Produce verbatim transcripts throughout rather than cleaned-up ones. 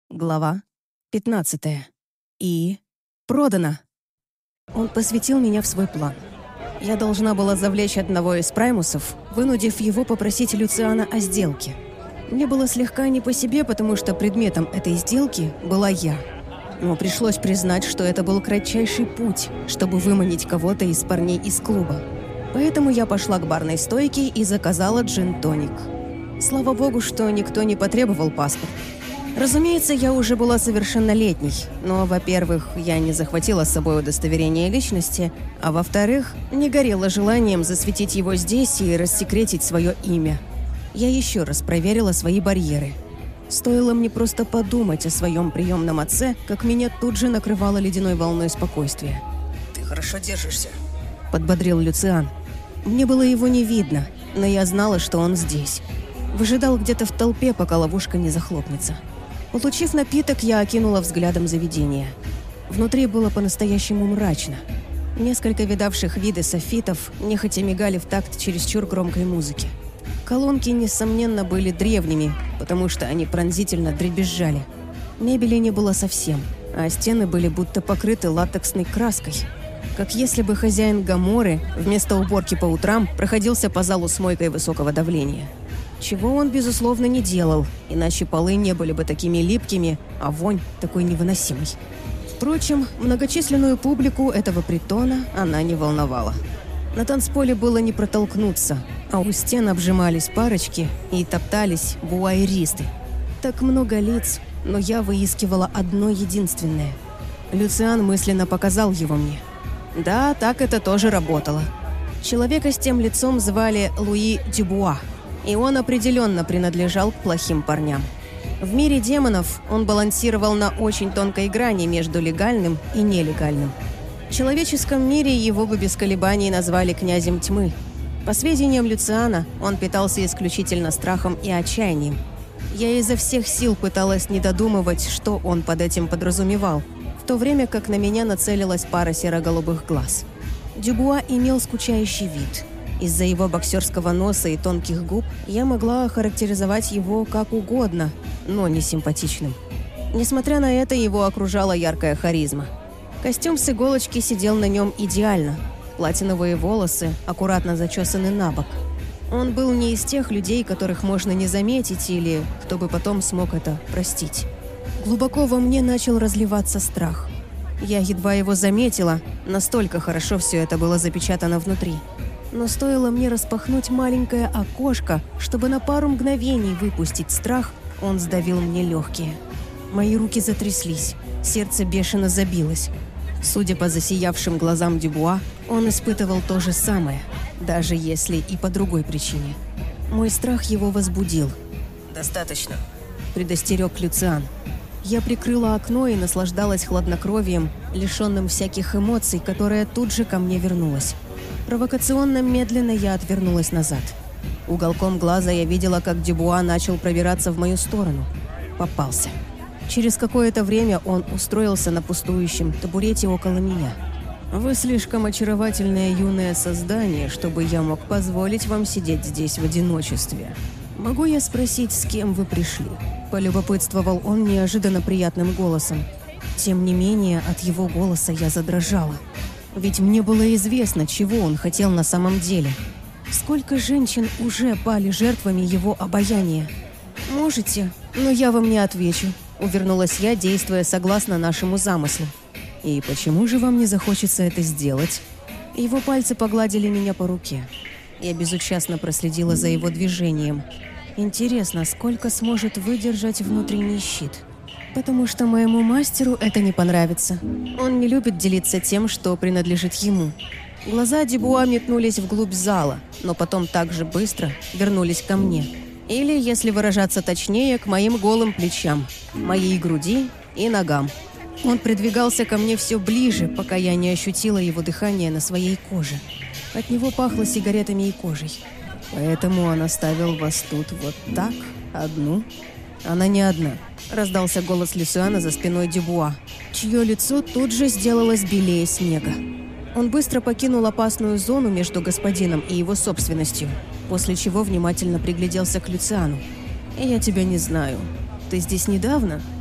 Глава пятнадцатая. И продано. Он посвятил меня в свой план. Я должна была завлечь одного из праймусов, вынудив его попросить Люциана о сделке. Мне было слегка не по себе, потому что предметом этой сделки была я. Но пришлось признать, что это был кратчайший путь, чтобы выманить кого-то из парней из клуба. Поэтому я пошла к барной стойке и заказала джин-тоник. Слава богу, что никто не потребовал паспорт. Разумеется, я уже была совершеннолетней, но, во-первых, я не захватила с собой удостоверение личности, а во-вторых, не горела желанием засветить его здесь и рассекретить свое имя. Я еще раз проверила свои барьеры. Стоило мне просто подумать о своем приемном отце, как меня тут же накрывало ледяной волной спокойствия. «Ты хорошо держишься», — подбодрил Люциан. Мне было его не видно, но я знала, что он здесь. Выжидал где-то в толпе, пока ловушка не захлопнется. Получив напиток, я окинула взглядом заведение. Внутри было по-настоящему мрачно. Несколько видавших виды софитов нехотя мигали в такт чересчур громкой музыки. Колонки, несомненно, были древними, потому что они пронзительно дребезжали. Мебели не было совсем, а стены были будто покрыты латексной краской. Как если бы хозяин Гоморры вместо уборки по утрам проходился по залу с мойкой высокого давления. Чего он, безусловно, не делал, иначе полы не были бы такими липкими, а вонь такой невыносимой. Впрочем, многочисленную публику этого притона она не волновала. На танцполе было не протолкнуться, а у стен обжимались парочки и топтались буайеристы. Так много лиц, но я выискивала одно единственное. Люциан мысленно показал его мне. Да, так это тоже работало. Человека с тем лицом звали Луи Дюбуа. И он определенно принадлежал к плохим парням. В мире демонов он балансировал на очень тонкой грани между легальным и нелегальным. В человеческом мире его бы без колебаний назвали князем тьмы. По сведениям Люциана, он питался исключительно страхом и отчаянием. Я изо всех сил пыталась не додумывать, что он под этим подразумевал, в то время как на меня нацелилась пара серо-голубых глаз. Дюбуа имел скучающий вид. Из-за его боксерского носа и тонких губ я могла охарактеризовать его как угодно, но не симпатичным. Несмотря на это, его окружала яркая харизма. Костюм с иголочки сидел на нем идеально. Платиновые волосы аккуратно зачесаны на бок. Он был не из тех людей, которых можно не заметить или кто бы потом смог это простить. Глубоко во мне начал разливаться страх. Я едва его заметила, настолько хорошо все это было запечатано внутри. Но стоило мне распахнуть маленькое окошко, чтобы на пару мгновений выпустить страх, он сдавил мне легкие. Мои руки затряслись, сердце бешено забилось. Судя по засиявшим глазам Дюбуа, он испытывал то же самое, даже если и по другой причине. Мой страх его возбудил. «Достаточно», — предостерег Люциан. Я прикрыла окно и наслаждалась хладнокровием, лишенным всяких эмоций, которое тут же ко мне вернулось. Провокационно медленно я отвернулась назад. Уголком глаза я видела, как Дюбуа начал пробираться в мою сторону. Попался. Через какое-то время он устроился на пустующем табурете около меня. «Вы слишком очаровательное юное создание, чтобы я мог позволить вам сидеть здесь в одиночестве. Могу я спросить, с кем вы пришли?» Полюбопытствовал он неожиданно приятным голосом. Тем не менее, от его голоса я задрожала. Ведь мне было известно, чего он хотел на самом деле. Сколько женщин уже пали жертвами его обаяния? «Можете, но я вам не отвечу», — увернулась я, действуя согласно нашему замыслу. «И почему же вам не захочется это сделать?» Его пальцы погладили меня по руке. Я безучастно проследила за его движением. Интересно, сколько сможет выдержать внутренний щит? Потому что моему мастеру это не понравится. Он не любит делиться тем, что принадлежит ему. Глаза Дюбуа метнулись вглубь зала, но потом так же быстро вернулись ко мне. Или, если выражаться точнее, к моим голым плечам, моей груди и ногам. Он придвигался ко мне все ближе, пока я не ощутила его дыхание на своей коже. От него пахло сигаретами и кожей. «Поэтому он оставил вас тут вот так, одну?» «Она не одна», — раздался голос Люциана за спиной Дюбуа, чье лицо тут же сделалось белее снега. Он быстро покинул опасную зону между господином и его собственностью, после чего внимательно пригляделся к Люциану. «Я тебя не знаю. Ты здесь недавно?»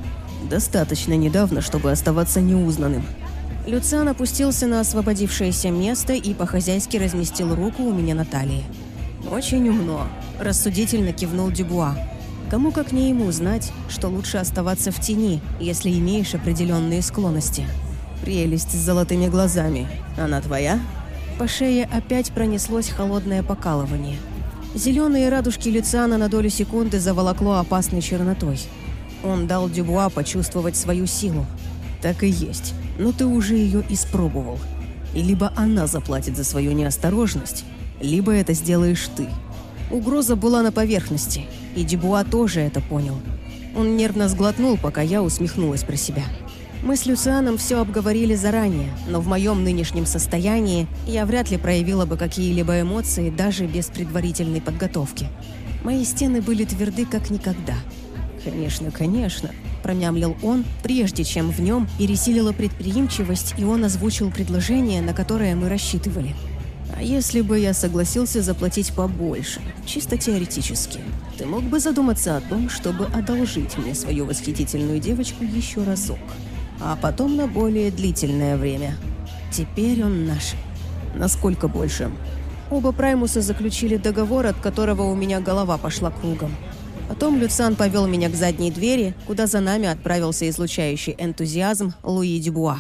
Достаточно недавно, чтобы оставаться неузнанным. Люциан опустился на освободившееся место и по-хозяйски разместил руку у меня на талии. «Очень умно», – рассудительно кивнул Дюбуа. «Кому как не ему знать, что лучше оставаться в тени, если имеешь определенные склонности. Прелесть с золотыми глазами. Она твоя?» По шее опять пронеслось холодное покалывание. Зеленые радужки Люциана на долю секунды заволокло опасной чернотой. Он дал Дюбуа почувствовать свою силу. «Так и есть. Но ты уже ее испробовал. И либо она заплатит за свою неосторожность, либо это сделаешь ты». Угроза была на поверхности, и Дюбуа тоже это понял. Он нервно сглотнул, пока я усмехнулась про себя. Мы с Люцианом все обговорили заранее, но в моем нынешнем состоянии я вряд ли проявила бы какие-либо эмоции даже без предварительной подготовки. Мои стены были тверды как никогда. «Конечно, конечно», – промямлил он, прежде чем в нем пересилила предприимчивость, и он озвучил предложение, на которое мы рассчитывали. «А если бы я согласился заплатить побольше, чисто теоретически, ты мог бы задуматься о том, чтобы одолжить мне свою восхитительную девочку еще разок, а потом на более длительное время. Теперь он наш. Насколько больше?» Оба праймуса заключили договор, от которого у меня голова пошла кругом. Потом Люциан повел меня к задней двери, куда за нами отправился излучающий энтузиазм Луи Дюбуа.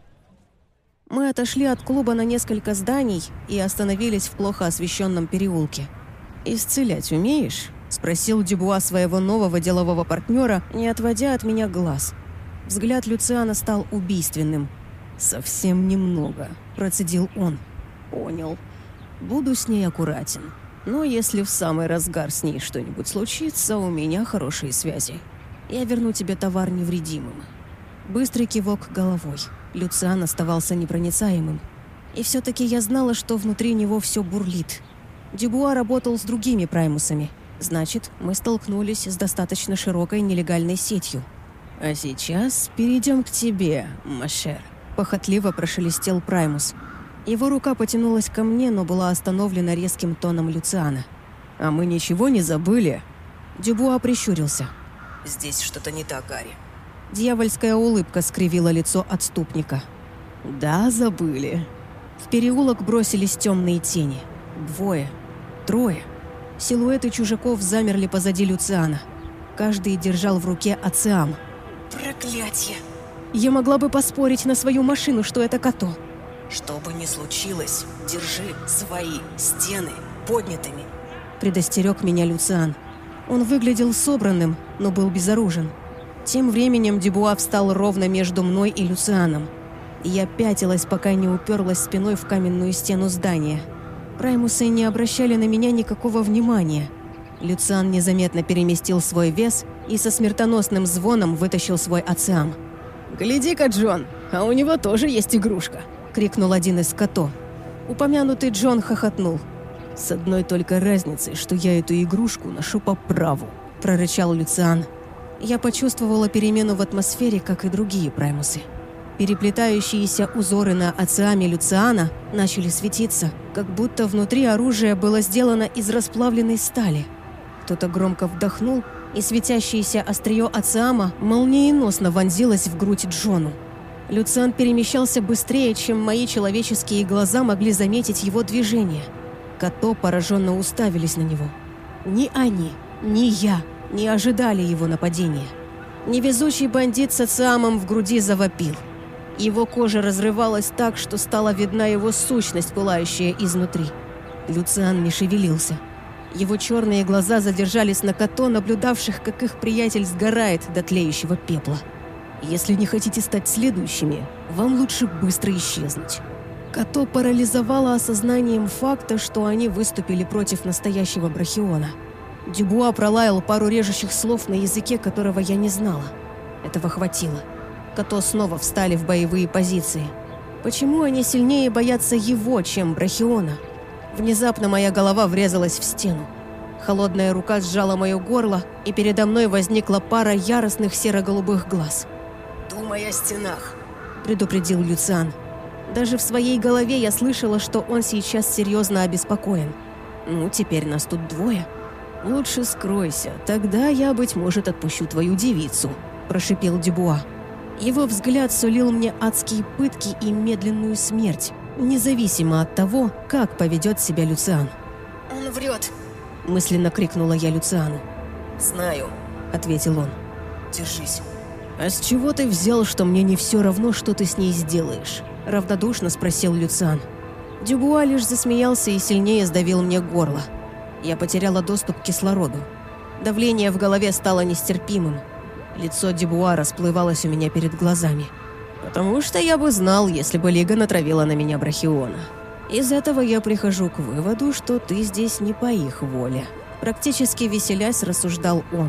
Мы отошли от клуба на несколько зданий и остановились в плохо освещенном переулке. «Исцелять умеешь?» – спросил Дюбуа своего нового делового партнера, не отводя от меня глаз. Взгляд Люциана стал убийственным. «Совсем немного», – процедил он. «Понял. Буду с ней аккуратен. Но если в самый разгар с ней что-нибудь случится, у меня хорошие связи. Я верну тебе товар невредимым». Быстрый кивок головой. Люциан оставался непроницаемым. И все-таки я знала, что внутри него все бурлит. Дюбуа работал с другими праймусами. Значит, мы столкнулись с достаточно широкой нелегальной сетью. «А сейчас перейдем к тебе, Машер», – похотливо прошелестел праймус. Его рука потянулась ко мне, но была остановлена резким тоном Люциана. «А мы ничего не забыли?» Дюбуа прищурился. «Здесь что-то не так, Гарри». Дьявольская улыбка скривила лицо отступника. «Да, забыли». В переулок бросились темные тени. Двое. Трое. Силуэты чужаков замерли позади Люциана. Каждый держал в руке ациам. «Проклятье!» Я могла бы поспорить на свою машину, что это Като. «Что бы ни случилось, держи свои стены поднятыми», — предостерег меня Люциан. Он выглядел собранным, но был безоружен. Тем временем Дюбуа встал ровно между мной и Люцианом. Я пятилась, пока не уперлась спиной в каменную стену здания. Праймусы не обращали на меня никакого внимания. Люциан незаметно переместил свой вес и со смертоносным звоном вытащил свой ациам. «Гляди-ка, Джон, а у него тоже есть игрушка!» — крикнул один из Като. Упомянутый Джон хохотнул. «С одной только разницей, что я эту игрушку ношу по праву», — прорычал Люциан. Я почувствовала перемену в атмосфере, как и другие праймусы. Переплетающиеся узоры на ациаме Люциана начали светиться, как будто внутри оружие было сделано из расплавленной стали. Кто-то громко вдохнул, и светящееся острие ациама молниеносно вонзилось в грудь Джону. Люциан перемещался быстрее, чем мои человеческие глаза могли заметить его движение. Като пораженно уставились на него. Ни они, ни я не ожидали его нападения. Невезучий бандит с ациамом в груди завопил. Его кожа разрывалась так, что стала видна его сущность, пылающая изнутри. Люциан не шевелился. Его черные глаза задержались на Като, наблюдавших, как их приятель сгорает до тлеющего пепла. «Если не хотите стать следующими, вам лучше быстро исчезнуть». Като парализовало осознанием факта, что они выступили против настоящего брахиона. Дюбуа пролаял пару режущих слов на языке, которого я не знала. Этого хватило. Като снова встали в боевые позиции. Почему они сильнее боятся его, чем брахиона? Внезапно моя голова врезалась в стену. Холодная рука сжала мое горло, и передо мной возникла пара яростных серо-голубых глаз. «Думай о стенах», — предупредил Люциан. Даже в своей голове я слышала, что он сейчас серьезно обеспокоен. Ну, теперь нас тут двое. «Лучше скройся, тогда я, быть может, отпущу твою девицу», – прошипел Дюбуа. Его взгляд сулил мне адские пытки и медленную смерть, независимо от того, как поведет себя Люциан. «Он врет!» – мысленно крикнула я Люциану. «Знаю», – ответил он. «Держись». «А с чего ты взял, что мне не все равно, что ты с ней сделаешь?» – равнодушно спросил Люциан. Дюбуа лишь засмеялся и сильнее сдавил мне горло. Я потеряла доступ к кислороду. Давление в голове стало нестерпимым. Лицо Дюбуа расплывалось у меня перед глазами. Потому что я бы знал, если бы Лига натравила на меня брахиона. Из этого я прихожу к выводу, что ты здесь не по их воле. Практически веселясь, рассуждал он.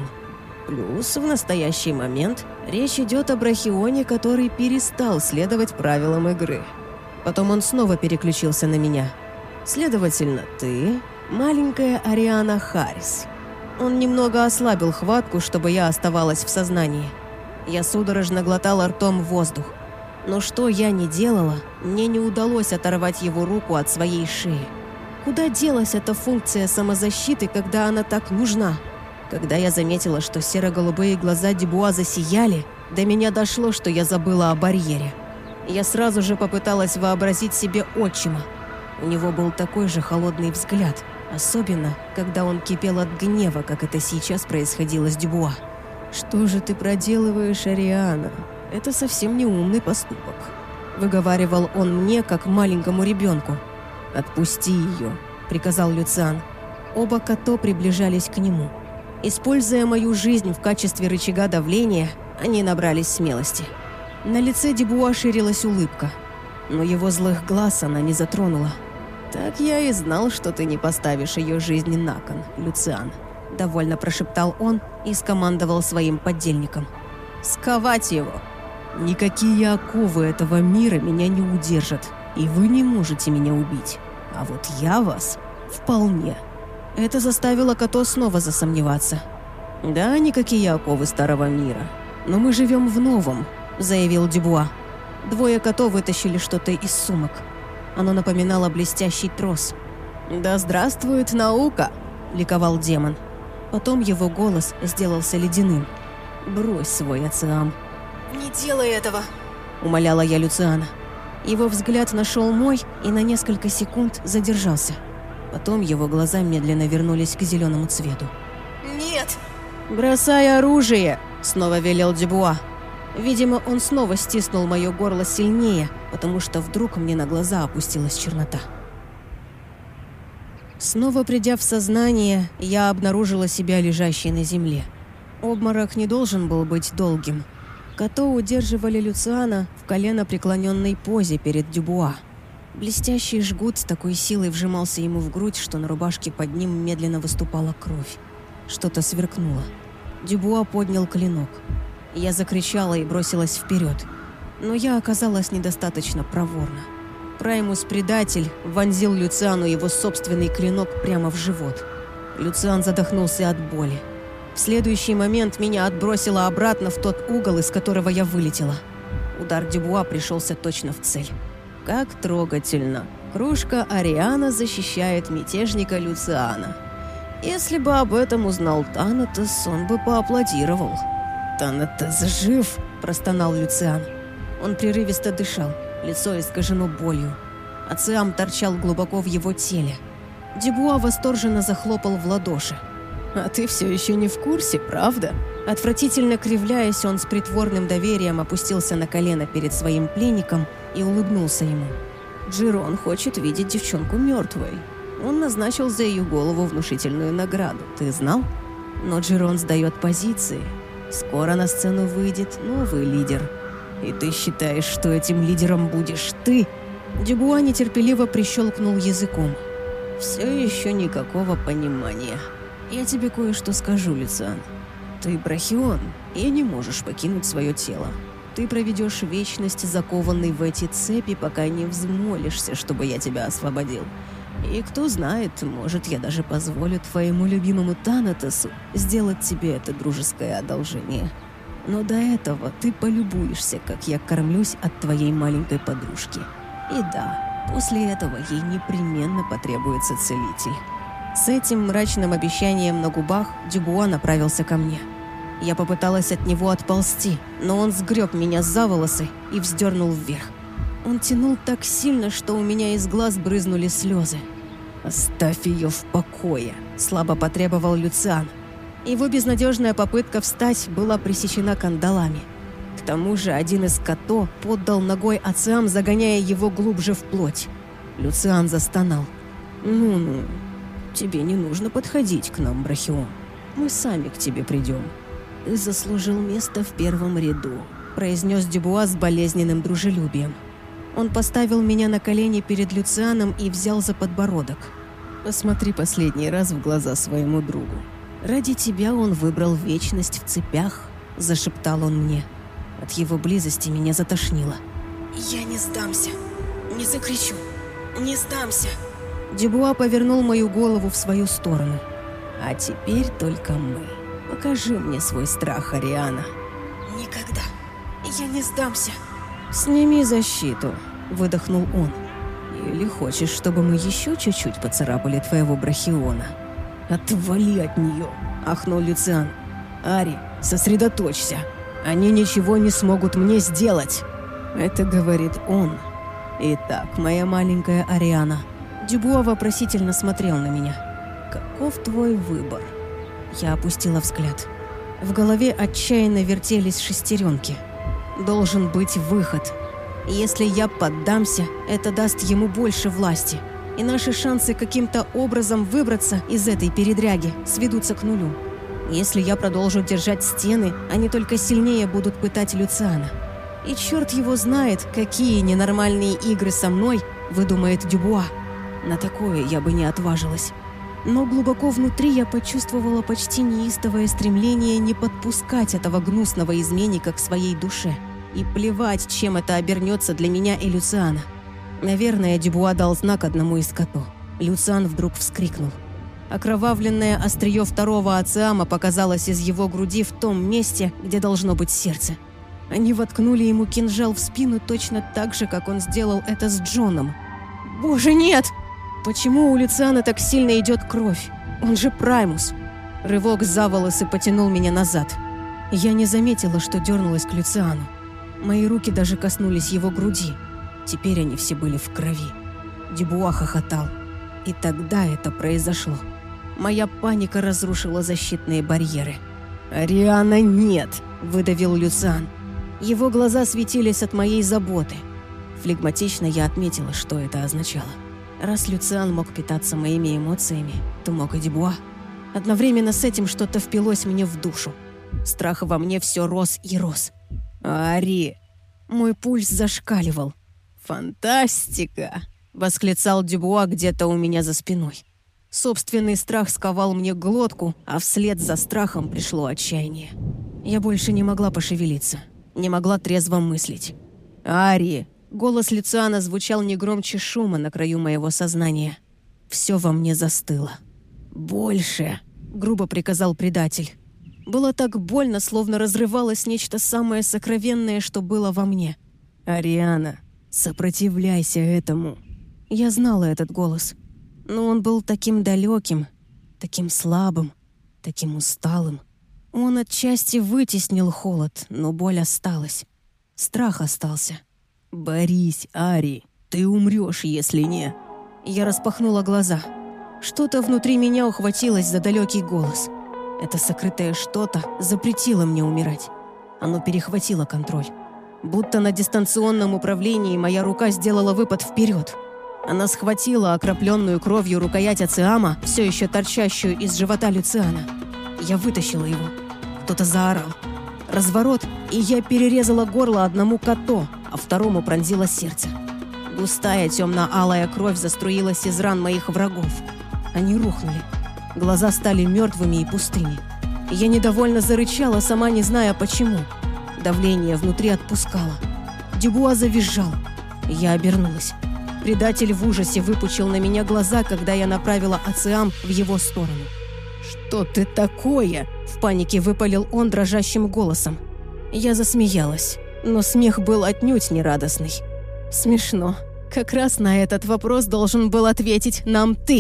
Плюс в настоящий момент речь идет о брахионе, который перестал следовать правилам игры. Потом он снова переключился на меня. Следовательно, ты маленькая Ариана Харрис. Он немного ослабил хватку, чтобы я оставалась в сознании. Я судорожно глотала ртом воздух. Но что я ни делала, мне не удалось оторвать его руку от своей шеи. Куда делась эта функция самозащиты, когда она так нужна? Когда я заметила, что серо-голубые глаза Дюбуа засияли, до меня дошло, что я забыла о барьере. Я сразу же попыталась вообразить себе отчима. У него был такой же холодный взгляд, особенно, когда он кипел от гнева, как это сейчас происходило с Дюбуа. «Что же ты проделываешь, Ариана? Это совсем не умный поступок», — выговаривал он мне, как маленькому ребенку. «Отпусти ее», — приказал Люциан. Оба Като приближались к нему. Используя мою жизнь в качестве рычага давления, они набрались смелости. На лице Дюбуа ширилась улыбка, но его злых глаз она не затронула. «Так я и знал, что ты не поставишь ее жизнь на кон, Люциан», — довольно прошептал он и скомандовал своим поддельникам. «Сковать его! Никакие оковы этого мира меня не удержат, и вы не можете меня убить. А вот я вас вполне». Это заставило Като снова засомневаться. «Да, никакие оковы старого мира, но мы живем в новом», — заявил Дюбуа. Двое Като вытащили что-то из сумок. Оно напоминало блестящий трос. «Да здравствует наука!» — ликовал демон. Потом его голос сделался ледяным. «Брось свой ациам». «Не делай этого!» — умоляла я Люциана. Его взгляд нашел мой и на несколько секунд задержался. Потом его глаза медленно вернулись к зеленому цвету. «Нет!» «Бросай оружие!» — снова велел Дюбуа. Видимо, он снова стиснул мое горло сильнее, потому что вдруг мне на глаза опустилась чернота. Снова придя в сознание, я обнаружила себя лежащей на земле. Обморок не должен был быть долгим. Като удерживали Люциана в коленопреклоненной позе перед Дюбуа. Блестящий жгут с такой силой вжимался ему в грудь, что на рубашке под ним медленно выступала кровь. Что-то сверкнуло. Дюбуа поднял клинок. Я закричала и бросилась вперед. Но я оказалась недостаточно проворна. Праймус-предатель вонзил Люциану его собственный клинок прямо в живот. Люциан задохнулся от боли. В следующий момент меня отбросило обратно в тот угол, из которого я вылетела. Удар Дюбуа пришелся точно в цель. Как трогательно. Кружка Ариана защищает мятежника Люциана. Если бы об этом узнал Танатос, он бы поаплодировал. «Танатос жив!» – простонал Люциан. Он прерывисто дышал, лицо искажено болью. Ациам торчал глубоко в его теле. Дюбуа восторженно захлопал в ладоши. «А ты все еще не в курсе, правда?» Отвратительно кривляясь, он с притворным доверием опустился на колено перед своим пленником и улыбнулся ему. «Джерон хочет видеть девчонку мертвой. Он назначил за ее голову внушительную награду, ты знал? Но Джерон сдает позиции. Скоро на сцену выйдет новый лидер. И ты считаешь, что этим лидером будешь ты?» Дюбуа нетерпеливо прищелкнул языком. «Все еще никакого понимания. Я тебе кое-что скажу, Люциан. Ты брахион и не можешь покинуть свое тело. Ты проведешь вечность, закованный в эти цепи, пока не взмолишься, чтобы я тебя освободил. И кто знает, может, я даже позволю твоему любимому Танатосу сделать тебе это дружеское одолжение. Но до этого ты полюбуешься, как я кормлюсь от твоей маленькой подружки. И да, после этого ей непременно потребуется целитель». С этим мрачным обещанием на губах Дюбуа направился ко мне. Я попыталась от него отползти, но он сгреб меня за волосы и вздернул вверх. Он тянул так сильно, что у меня из глаз брызнули слезы. «Оставь ее в покое», – слабо потребовал Люциан. Его безнадежная попытка встать была пресечена кандалами. К тому же один из като поддал ногой Ациам, загоняя его глубже в плоть. Люциан застонал. «Ну-ну, тебе не нужно подходить к нам, Брахион. Мы сами к тебе придем. Ты заслужил место в первом ряду», – произнес Дюбуа с болезненным дружелюбием. Он поставил меня на колени перед Люцианом и взял за подбородок. «Посмотри последний раз в глаза своему другу. Ради тебя он выбрал вечность в цепях», – зашептал он мне. От его близости меня затошнило. «Я не сдамся, не закричу, не сдамся». Дюбуа повернул мою голову в свою сторону. «А теперь только мы. Покажи мне свой страх, Ариана». «Никогда. Я не сдамся». «Сними защиту», – выдохнул он. «Или хочешь, чтобы мы еще чуть-чуть поцарапали твоего Брахиона?» «Отвали от нее», – ахнул Люциан. «Ари, сосредоточься. Они ничего не смогут мне сделать». Это говорит он. «Итак, моя маленькая Ариана». Дюбуа вопросительно смотрел на меня. «Каков твой выбор?» Я опустила взгляд. В голове отчаянно вертелись шестеренки. Должен быть выход. Если я поддамся, это даст ему больше власти, и наши шансы каким-то образом выбраться из этой передряги сведутся к нулю. Если я продолжу держать стены, они только сильнее будут пытать Люциана. И черт его знает, какие ненормальные игры со мной выдумает Дюбуа. На такое я бы не отважилась. Но глубоко внутри я почувствовала почти неистовое стремление не подпускать этого гнусного изменника к своей душе. И плевать, чем это обернется для меня и Люциана. Наверное, Дюбуа дал знак одному из като. Люциан вдруг вскрикнул. Окровавленное острие второго Ациама показалось из его груди в том месте, где должно быть сердце. Они воткнули ему кинжал в спину точно так же, как он сделал это с Джоном. «Боже, нет! Почему у Люциана так сильно идет кровь? Он же Праймус!» Рывок за волосы потянул меня назад. Я не заметила, что дернулась к Люциану. Мои руки даже коснулись его груди. Теперь они все были в крови. Дюбуа хохотал. И тогда это произошло. Моя паника разрушила защитные барьеры. «Ариана, нет!» – выдавил Люциан. Его глаза светились от моей заботы. Флегматично я отметила, что это означало. Раз Люциан мог питаться моими эмоциями, то мог и Дюбуа. Одновременно с этим что-то впилось мне в душу. Страх во мне все рос и рос. «Ари!» Мой пульс зашкаливал. «Фантастика!» – восклицал Дюбуа где-то у меня за спиной. Собственный страх сковал мне глотку, а вслед за страхом пришло отчаяние. Я больше не могла пошевелиться, не могла трезво мыслить. «Ари!» Голос Люциана звучал не громче шума на краю моего сознания. Все во мне застыло. «Больше!» – грубо приказал предатель. Было так больно, словно разрывалось нечто самое сокровенное, что было во мне. «Ариана, сопротивляйся этому!» Я знала этот голос. Но он был таким далеким, таким слабым, таким усталым. Он отчасти вытеснил холод, но боль осталась. Страх остался. «Борись, Ари, ты умрешь, если не...» Я распахнула глаза. Что-то внутри меня ухватилось за далекий голос. Это сокрытое что-то запретило мне умирать. Оно перехватило контроль. Будто на дистанционном управлении моя рука сделала выпад вперед. Она схватила окропленную кровью рукоять Ациама, все еще торчащую из живота Люциана. Я вытащила его. Кто-то заорал. Разворот, и я перерезала горло одному като, а второму пронзила сердце. Густая темно-алая кровь заструилась из ран моих врагов. Они рухнули. Глаза стали мертвыми и пустыми. Я недовольно зарычала, сама не зная почему. Давление внутри отпускало. Дюбуа завизжал. Я обернулась. Предатель в ужасе выпучил на меня глаза, когда я направила Ациам в его сторону. «Что ты такое?» – в панике выпалил он дрожащим голосом. Я засмеялась, но смех был отнюдь не радостный. «Смешно. Как раз на этот вопрос должен был ответить нам ты».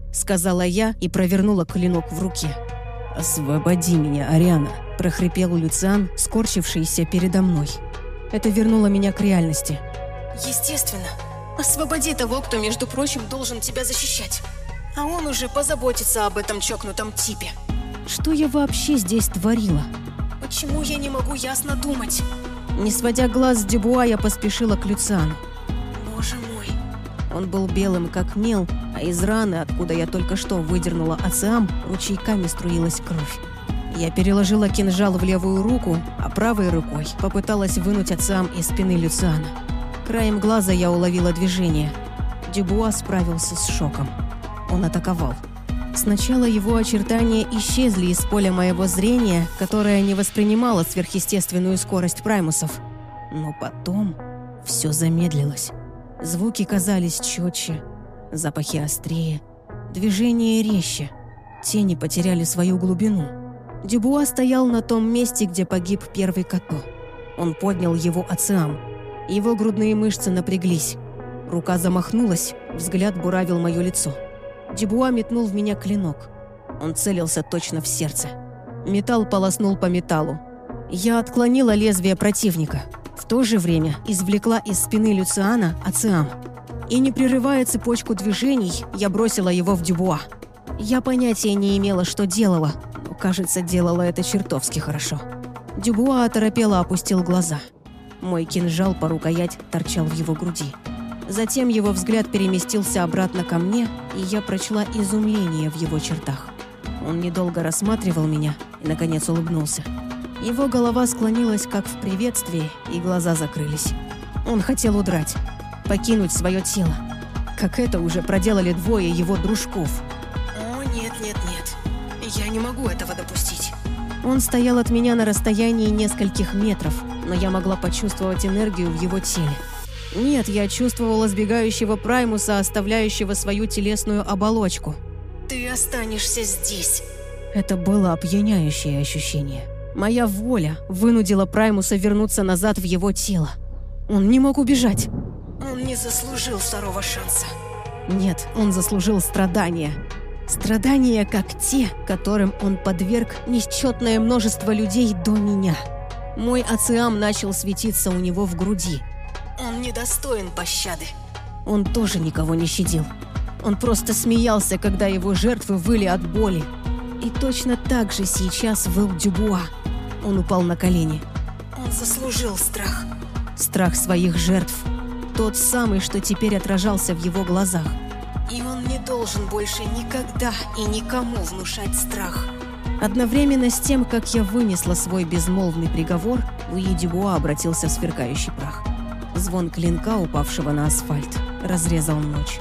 — сказала я и провернула клинок в руке. «Освободи меня, Ариана», — прохрипел Люциан, скорчившийся передо мной. Это вернуло меня к реальности. Естественно. Освободи того, кто, между прочим, должен тебя защищать. А он уже позаботится об этом чокнутом типе. Что я вообще здесь творила? Почему я не могу ясно думать? Не сводя глаз с Дюбуа, я поспешила к Люциану. Боже мой. Он был белым, как мел, а из раны, откуда я только что выдернула ациам, ручейками струилась кровь. Я переложила кинжал в левую руку, а правой рукой попыталась вынуть ациам из спины Люциана. Краем глаза я уловила движение. Дюбуа справился с шоком. Он атаковал. Сначала его очертания исчезли из поля моего зрения, которое не воспринимало сверхъестественную скорость праймусов. Но потом все замедлилось. Звуки казались четче, запахи острее, движения резче. Тени потеряли свою глубину. Дюбуа стоял на том месте, где погиб первый Като. Он поднял его ациам. Его грудные мышцы напряглись. Рука замахнулась, взгляд буравил мое лицо. Дюбуа метнул в меня клинок. Он целился точно в сердце. Металл полоснул по металлу. Я отклонила лезвие противника. В то же время извлекла из спины Люциана ациам. И, не прерывая цепочку движений, я бросила его в Дюбуа. Я понятия не имела, что делала, но, кажется, делала это чертовски хорошо. Дюбуа оторопело опустил глаза. Мой кинжал по рукоять торчал в его груди. Затем его взгляд переместился обратно ко мне, и я прочла изумление в его чертах. Он недолго рассматривал меня и, наконец, улыбнулся. Его голова склонилась, как в приветствии, и глаза закрылись. Он хотел удрать, покинуть свое тело. Как это уже проделали двое его дружков. О, нет, нет, нет. Я не могу этого допустить. Он стоял от меня на расстоянии нескольких метров, но я могла почувствовать энергию в его теле. Нет, я чувствовала сбегающего праймуса, оставляющего свою телесную оболочку. Ты останешься здесь. Это было опьяняющее ощущение. Моя воля вынудила праймуса вернуться назад в его тело. Он не мог убежать. Он не заслужил второго шанса. Нет, он заслужил страдания. Страдания, как те, которым он подверг несчетное множество людей до меня. Мой ациам начал светиться у него в груди. Он недостоин пощады. Он тоже никого не щадил. Он просто смеялся, когда его жертвы выли от боли. И точно так же сейчас выл Дюбуа. Он упал на колени. Он заслужил страх. Страх своих жертв. Тот самый, что теперь отражался в его глазах. И он не должен больше никогда и никому внушать страх. Одновременно с тем, как я вынесла свой безмолвный приговор, Луи Дюбуа обратился в сверкающий прах. Звон клинка, упавшего на асфальт, разрезал ночь.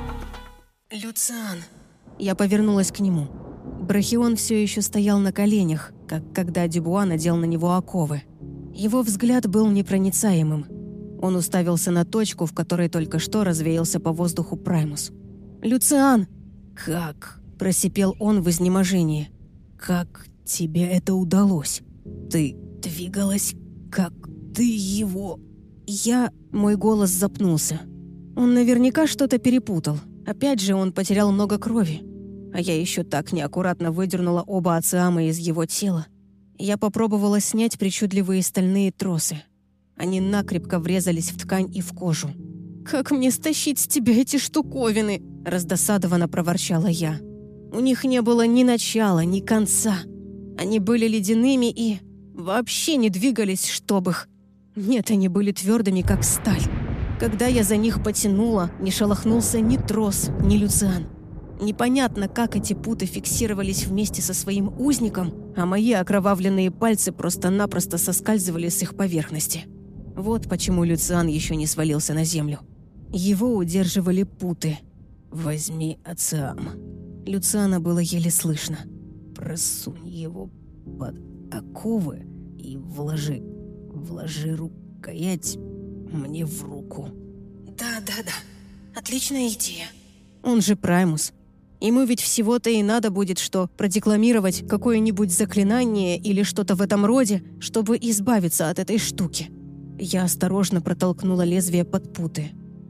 Люциан. Я повернулась к нему. Брахион все еще стоял на коленях, как когда Дюбуа надел на него оковы. Его взгляд был непроницаемым. Он уставился на точку, в которой только что развеялся по воздуху праймус. «Люциан!» «Как?» – просипел он в изнеможении. «Как тебе это удалось? Ты двигалась, как ты его...» Я... Мой голос запнулся. Он наверняка что-то перепутал. Опять же, он потерял много крови. А я еще так неаккуратно выдернула оба ациама из его тела. Я попробовала снять причудливые стальные тросы. Они накрепко врезались в ткань и в кожу. «Как мне стащить с тебя эти штуковины?» – раздосадованно проворчала я. У них не было ни начала, ни конца. Они были ледяными и... вообще не двигались, чтоб их... Нет, они были твердыми, как сталь. Когда я за них потянула, не шелохнулся ни трос, ни Люциан. Непонятно, как эти путы фиксировались вместе со своим узником, а мои окровавленные пальцы просто-напросто соскальзывали с их поверхности. Вот почему Люциан еще не свалился на землю. Его удерживали путы. «Возьми ациам». Люциана было еле слышно. «Просунь его под оковы и вложи, вложи рукоять мне в руку». Да, да, да. Отличная идея. Он же праймус. Ему ведь всего-то и надо будет, что продекламировать какое-нибудь заклинание или что-то в этом роде, чтобы избавиться от этой штуки. Я осторожно протолкнула лезвие под путы.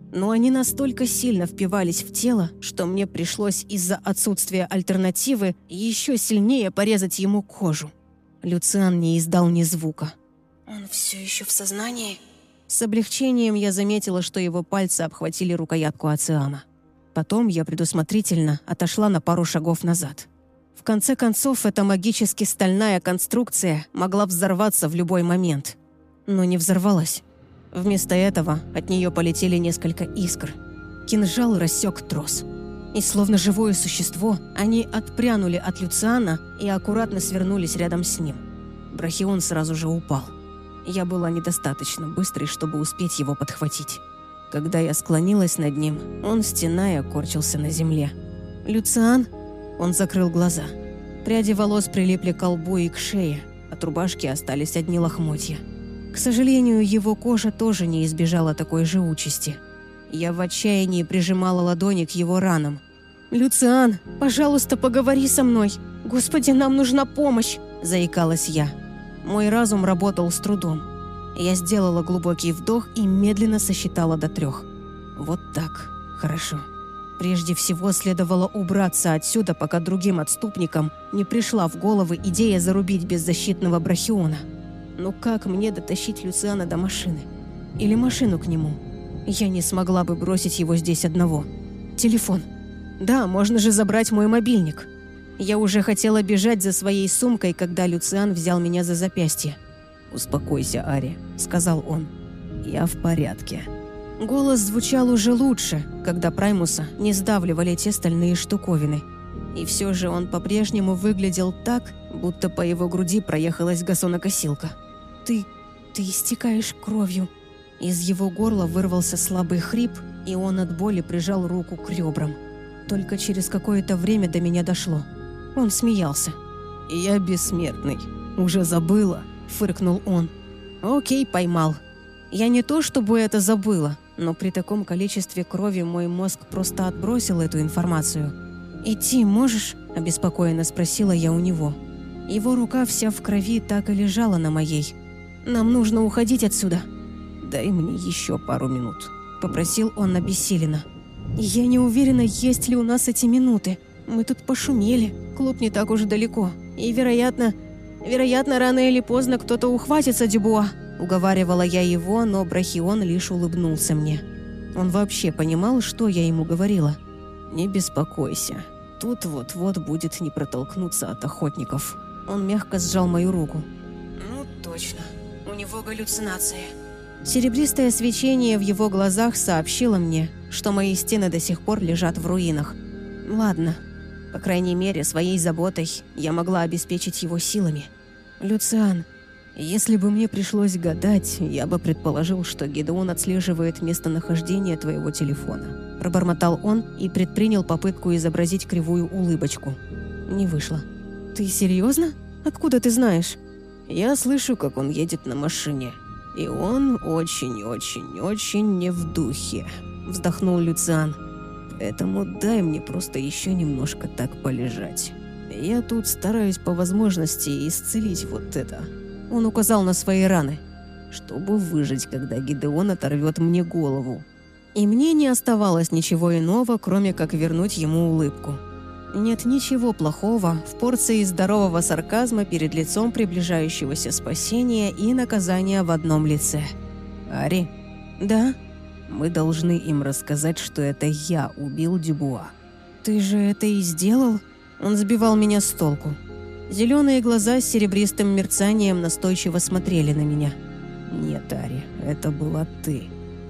но они настолько сильно впивались в тело, что мне пришлось из-за отсутствия альтернативы еще сильнее порезать ему кожу. Люциан не издал ни звука. Он все еще в сознании? С облегчением я заметила, что его пальцы обхватили рукоятку Ациама. Потом я предусмотрительно отошла на пару шагов назад. В конце концов, эта магически стальная конструкция могла взорваться в любой момент. Но не взорвалась. Вместо этого от нее полетели несколько искр. Кинжал рассек трос. И словно живое существо, они отпрянули от Люциана и аккуратно свернулись рядом с ним. Брахион сразу же упал. Я была недостаточно быстрой, чтобы успеть его подхватить. Когда я склонилась над ним, он, стеная, корчился на земле. «Люциан?» Он закрыл глаза. Пряди волос прилипли к лбу и к шее. От рубашки остались одни лохмотья. К сожалению, его кожа тоже не избежала такой же участи. Я в отчаянии прижимала ладони к его ранам. «Люциан, пожалуйста, поговори со мной! Господи, нам нужна помощь!» – заикалась я. Мой разум работал с трудом. Я сделала глубокий вдох и медленно сосчитала до трех. Вот так. Хорошо. Прежде всего следовало убраться отсюда, пока другим отступникам не пришла в голову идея зарубить беззащитного Брахиона. Но как мне дотащить Люциана до машины? Или машину к нему? Я не смогла бы бросить его здесь одного. Телефон. Да, можно же забрать мой мобильник. Я уже хотела бежать за своей сумкой, когда Люциан взял меня за запястье. «Успокойся, Ари», — сказал он. «Я в порядке». Голос звучал уже лучше, когда Праймуса не сдавливали те стальные штуковины. И все же он по-прежнему выглядел так, будто по его груди проехалась газонокосилка. «Ты... ты истекаешь кровью». Из его горла вырвался слабый хрип, и он от боли прижал руку к ребрам. Только через какое-то время до меня дошло. Он смеялся. «Я бессмертный. Уже забыла?» – фыркнул он. «Окей, поймал. Я не то чтобы это забыла, но при таком количестве крови мой мозг просто отбросил эту информацию. «Идти можешь?» – обеспокоенно спросила я у него. Его рука вся в крови так и лежала на моей. «Нам нужно уходить отсюда». «Дай мне еще пару минут», – попросил он обессиленно. «Я не уверена, есть ли у нас эти минуты. Мы тут пошумели, клуб не так уж далеко. И, вероятно, вероятно, рано или поздно кто-то ухватится Дюбуа». Уговаривала я его, но Брахион лишь улыбнулся мне. Он вообще понимал, что я ему говорила. «Не беспокойся. Тут вот-вот будет не протолкнуться от охотников». Он мягко сжал мою руку. «Ну, точно. У него галлюцинации». Серебристое свечение в его глазах сообщило мне, что мои стены до сих пор лежат в руинах. Ладно. По крайней мере, своей заботой я могла обеспечить его силами. «Люциан, если бы мне пришлось гадать, я бы предположил, что Гидеон отслеживает местонахождение твоего телефона». Пробормотал он и предпринял попытку изобразить кривую улыбочку. Не вышло. «Ты серьезно? Откуда ты знаешь?» «Я слышу, как он едет на машине. И он очень-очень-очень не в духе», — вздохнул Люциан. «Поэтому дай мне просто еще немножко так полежать. Я тут стараюсь по возможности исцелить вот это». Он указал на свои раны. «Чтобы выжить, когда Гидеон оторвет мне голову». И мне не оставалось ничего иного, кроме как вернуть ему улыбку. Нет ничего плохого в порции здорового сарказма перед лицом приближающегося спасения и наказания в одном лице. «Ари?» «Да?» «Мы должны им рассказать, что это я убил Дюбуа». «Ты же это и сделал?» Он сбивал меня с толку. Зеленые глаза с серебристым мерцанием настойчиво смотрели на меня. «Нет, Ари, это была ты».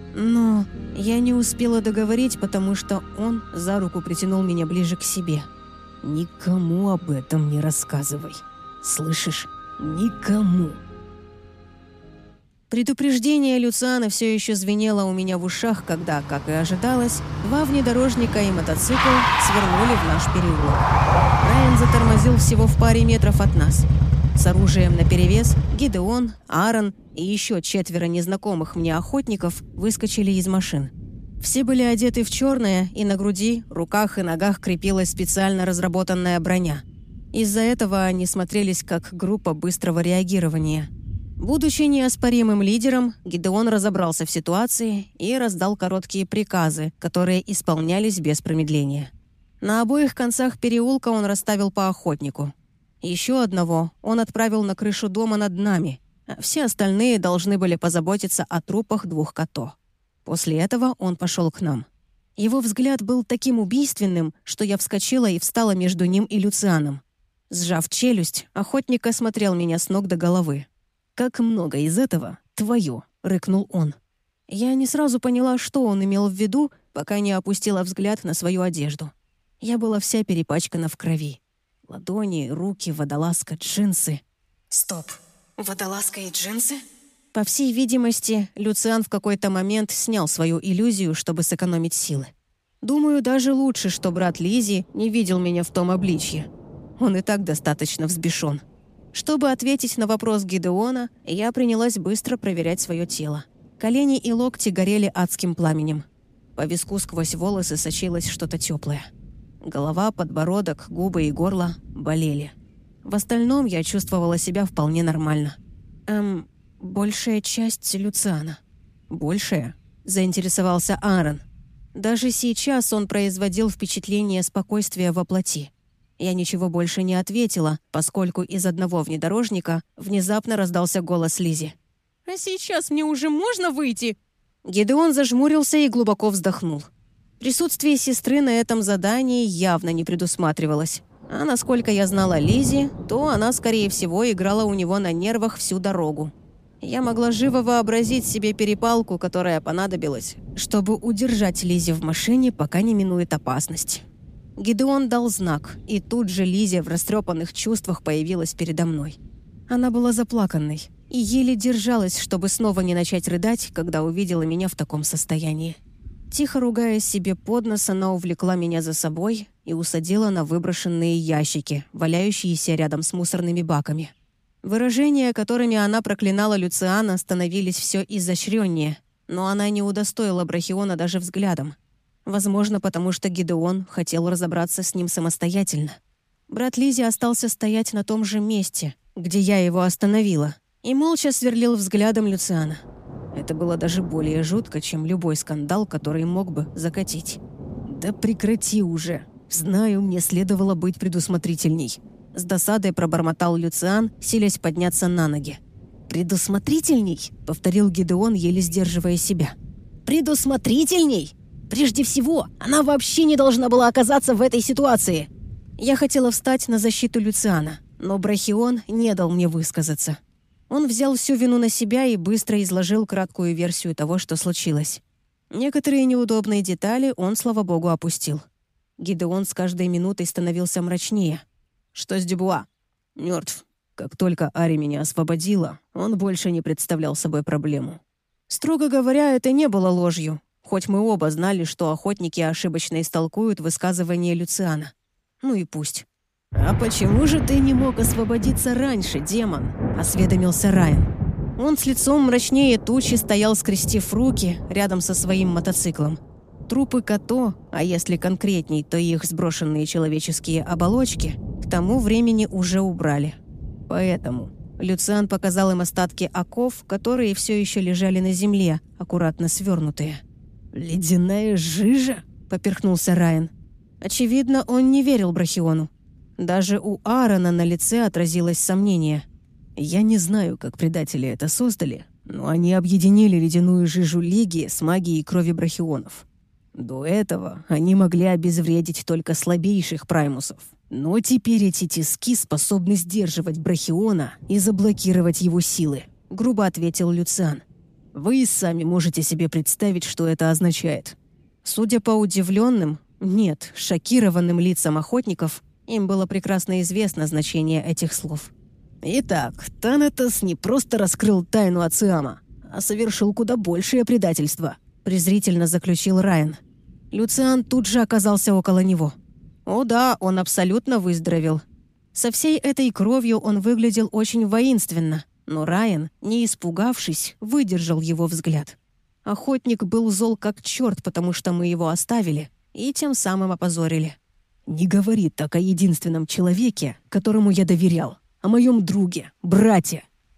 Но я не успела договорить, потому что он за руку притянул меня ближе к себе. «Никому об этом не рассказывай. Слышишь? Никому». Предупреждение Люциана все еще звенело у меня в ушах, когда, как и ожидалось, два внедорожника и мотоцикл свернули в наш переулок. Райан затормозил всего в паре метров от нас. С оружием наперевес Гидеон, Аарон и еще четверо незнакомых мне охотников выскочили из машин. Все были одеты в черное, и на груди, руках и ногах крепилась специально разработанная броня. Из-за этого они смотрелись как группа быстрого реагирования. Будучи неоспоримым лидером, Гидеон разобрался в ситуации и раздал короткие приказы, которые исполнялись без промедления. На обоих концах переулка он расставил по охотнику. Еще одного он отправил на крышу дома над нами, а все остальные должны были позаботиться о трупах двух котов. После этого он пошел к нам. Его взгляд был таким убийственным, что я вскочила и встала между ним и Люцианом. Сжав челюсть, охотник осмотрел меня с ног до головы. «Как много из этого твое!» — рыкнул он. Я не сразу поняла, что он имел в виду, пока не опустила взгляд на свою одежду. Я была вся перепачкана в крови. Ладони, руки, водолазка, джинсы. Стоп. Водолазка и джинсы? По всей видимости, Люциан в какой-то момент снял свою иллюзию, чтобы сэкономить силы. Думаю, даже лучше, что брат Лизи не видел меня в том обличье. Он и так достаточно взбешен. Чтобы ответить на вопрос Гидеона, я принялась быстро проверять свое тело. Колени и локти горели адским пламенем. По виску сквозь волосы сочилось что-то теплое. Голова, подбородок, губы и горло болели. В остальном я чувствовала себя вполне нормально. Эм, большая часть Люциана. Большая? Заинтересовался Аарон. Даже сейчас он производил впечатление спокойствия во плоти. Я ничего больше не ответила, поскольку из одного внедорожника внезапно раздался голос Лизи. «А сейчас мне уже можно выйти?» Гидеон зажмурился и глубоко вздохнул. Присутствие сестры на этом задании явно не предусматривалось. А насколько я знала Лизи, то она, скорее всего, играла у него на нервах всю дорогу. Я могла живо вообразить себе перепалку, которая понадобилась, чтобы удержать Лизи в машине, пока не минует опасность. Гидеон дал знак, и тут же Лизя в растрепанных чувствах появилась передо мной. Она была заплаканной и еле держалась, чтобы снова не начать рыдать, когда увидела меня в таком состоянии. Тихо ругая себе под нос, она увлекла меня за собой и усадила на выброшенные ящики, валяющиеся рядом с мусорными баками. Выражения, которыми она проклинала Люциана, становились все изощреннее, но она не удостоила Брахиона даже взглядом. Возможно, потому что Гидеон хотел разобраться с ним самостоятельно. Брат Лизи остался стоять на том же месте, где я его остановила, и молча сверлил взглядом Люциана. Это было даже более жутко, чем любой скандал, который мог бы закатить. «Да прекрати уже! Знаю, мне следовало быть предусмотрительней!» С досадой пробормотал Люциан, силясь подняться на ноги. «Предусмотрительней?» — повторил Гидеон, еле сдерживая себя. «Предусмотрительней? Прежде всего, она вообще не должна была оказаться в этой ситуации!» Я хотела встать на защиту Люциана, но Брахион не дал мне высказаться. Он взял всю вину на себя и быстро изложил краткую версию того, что случилось. Некоторые неудобные детали он, слава богу, опустил. Гидеон с каждой минутой становился мрачнее. «Что с Дюбуа?» «Мертв. Как только Ари меня освободила, он больше не представлял собой проблему». Строго говоря, это не было ложью, хоть мы оба знали, что охотники ошибочно истолкуют высказывание Люциана. Ну и пусть. «А почему же ты не мог освободиться раньше, демон?» — осведомился Райан. Он с лицом мрачнее тучи стоял, скрестив руки, рядом со своим мотоциклом. Трупы Като, а если конкретней, то их сброшенные человеческие оболочки, к тому времени уже убрали. Поэтому Люциан показал им остатки оков, которые все еще лежали на земле, аккуратно свернутые. «Ледяная жижа?» — поперхнулся Райан. Очевидно, он не верил Брахиону. Даже у Аарона на лице отразилось сомнение. «Я не знаю, как предатели это создали, но они объединили ледяную жижу Лиги с магией крови брахионов. До этого они могли обезвредить только слабейших праймусов. Но теперь эти тиски способны сдерживать брахиона и заблокировать его силы», — грубо ответил Люциан. «Вы и сами можете себе представить, что это означает». Судя по удивленным, нет, шокированным лицам охотников, им было прекрасно известно значение этих слов. Итак, Танатос не просто раскрыл тайну Ациама, а совершил куда большее предательство, презрительно заключил Райан. Люциан тут же оказался около него. О да, он абсолютно выздоровел. Со всей этой кровью он выглядел очень воинственно, но Райан, не испугавшись, выдержал его взгляд. Охотник был зол как черт, потому что мы его оставили и тем самым опозорили. «Не говори так о единственном человеке, которому я доверял, о моем друге, брате.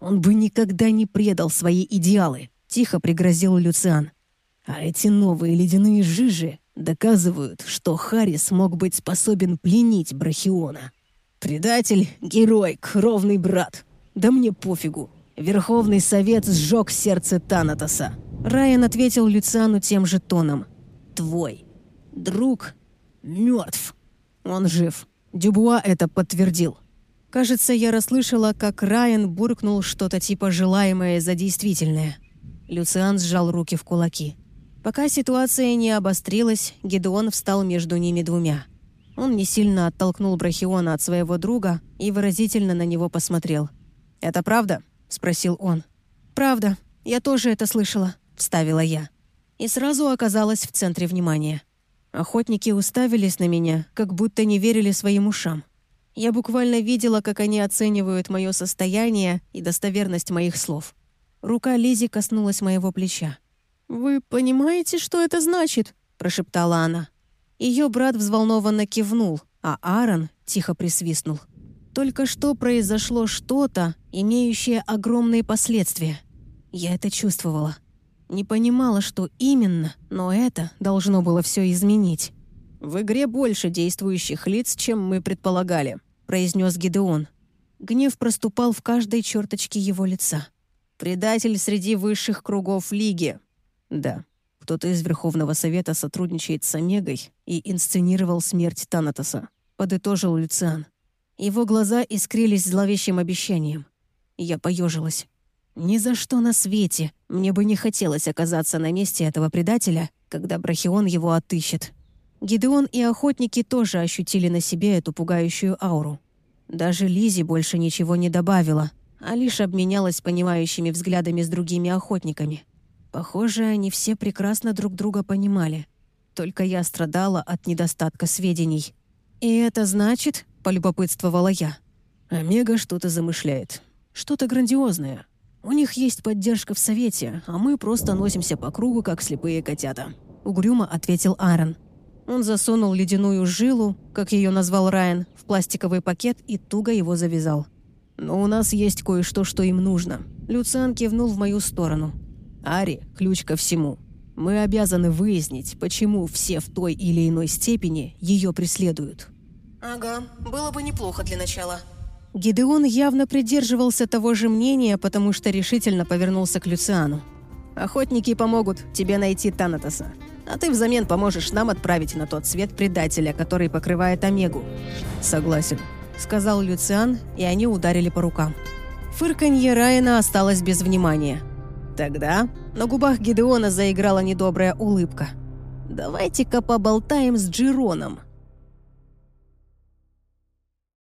Он бы никогда не предал свои идеалы», — тихо пригрозил Люциан. «А эти новые ледяные жижи доказывают, что Харрис мог быть способен пленить Брахиона. Предатель, герой, кровный брат. Да мне пофигу. Верховный совет сжег сердце Танатоса». Райан ответил Люциану тем же тоном. «Твой друг мертв. Он жив». Дюбуа это подтвердил. Кажется, я расслышала, как Райан буркнул что-то типа «желаемое за действительное». Люциан сжал руки в кулаки. Пока ситуация не обострилась, Гидеон встал между ними двумя. Он не сильно оттолкнул Брахиона от своего друга и выразительно на него посмотрел. «Это правда?» — спросил он. «Правда. Я тоже это слышала», — вставила я. И сразу оказалась в центре внимания. Охотники уставились на меня, как будто не верили своим ушам. Я буквально видела, как они оценивают мое состояние и достоверность моих слов. Рука Лизи коснулась моего плеча. «Вы понимаете, что это значит?» – прошептала она. Ее брат взволнованно кивнул, а Аарон тихо присвистнул. Только что произошло что-то, имеющее огромные последствия. Я это чувствовала. Не понимала, что именно, но это должно было все изменить. «В игре больше действующих лиц, чем мы предполагали», — произнес Гидеон. Гнев проступал в каждой черточке его лица. «Предатель среди высших кругов Лиги». «Да, кто-то из Верховного Совета сотрудничает с Омегой и инсценировал смерть Танатоса», — подытожил Люциан. Его глаза искрились зловещим обещанием. Я поежилась. Ни за что на свете мне бы не хотелось оказаться на месте этого предателя, когда Брахион его отыщет. Гидеон и охотники тоже ощутили на себе эту пугающую ауру. Даже Лизи больше ничего не добавила, а лишь обменялась понимающими взглядами с другими охотниками. Похоже, они все прекрасно друг друга понимали. Только я страдала от недостатка сведений. «И это значит, — полюбопытствовала я, — Омега что-то замышляет. Что-то грандиозное. У них есть поддержка в Совете, а мы просто носимся по кругу, как слепые котята», — угрюмо ответил Аарон. Он засунул ледяную жилу, как ее назвал Райан, в пластиковый пакет и туго его завязал. «Но у нас есть кое-что, что им нужно». Люциан кивнул в мою сторону. «Ари — ключ ко всему. Мы обязаны выяснить, почему все в той или иной степени ее преследуют». «Ага, было бы неплохо для начала». Гидеон явно придерживался того же мнения, потому что решительно повернулся к Люциану. «Охотники помогут тебе найти Танатоса, а ты взамен поможешь нам отправить на тот свет предателя, который покрывает Омегу». «Согласен», — сказал Люциан, и они ударили по рукам. Фырканье Райана осталось без внимания. Тогда на губах Гидеона заиграла недобрая улыбка. «Давайте-ка поболтаем с Джироном»,